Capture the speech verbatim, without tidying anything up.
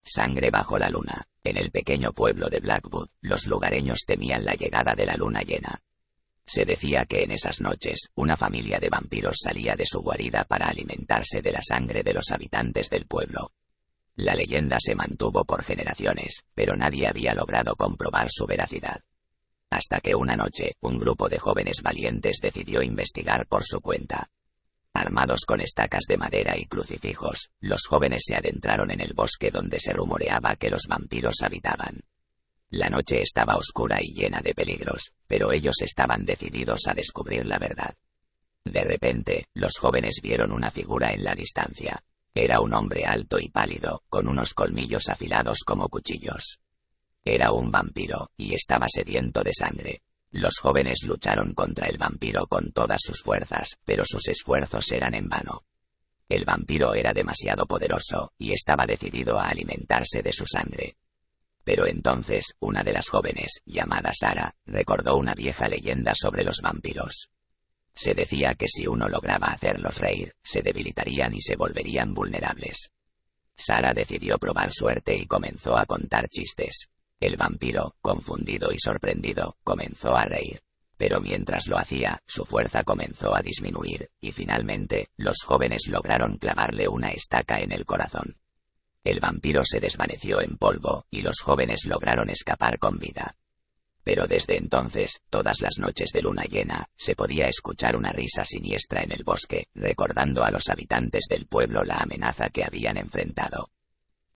Sangre bajo la luna. En el pequeño pueblo de Blackwood, los lugareños temían la llegada de la luna llena. Se decía que en esas noches, una familia de vampiros salía de su guarida para alimentarse de la sangre de los habitantes del pueblo. La leyenda se mantuvo por generaciones, pero nadie había logrado comprobar su veracidad. Hasta que una noche, un grupo de jóvenes valientes decidió investigar por su cuenta. Armados con estacas de madera y crucifijos, los jóvenes se adentraron en el bosque donde se rumoreaba que los vampiros habitaban. La noche estaba oscura y llena de peligros, pero ellos estaban decididos a descubrir la verdad. De repente, los jóvenes vieron una figura en la distancia. Era un hombre alto y pálido, con unos colmillos afilados como cuchillos. Era un vampiro, y estaba sediento de sangre. Los jóvenes lucharon contra el vampiro con todas sus fuerzas, pero sus esfuerzos eran en vano. El vampiro era demasiado poderoso, y estaba decidido a alimentarse de su sangre. Pero entonces, una de las jóvenes, llamada Sara, recordó una vieja leyenda sobre los vampiros. Se decía que si uno lograba hacerlos reír, se debilitarían y se volverían vulnerables. Sara decidió probar suerte y comenzó a contar chistes. El vampiro, confundido y sorprendido, comenzó a reír. Pero mientras lo hacía, su fuerza comenzó a disminuir, y finalmente, los jóvenes lograron clavarle una estaca en el corazón. El vampiro se desvaneció en polvo, y los jóvenes lograron escapar con vida. Pero desde entonces, todas las noches de luna llena, se podía escuchar una risa siniestra en el bosque, recordando a los habitantes del pueblo la amenaza que habían enfrentado.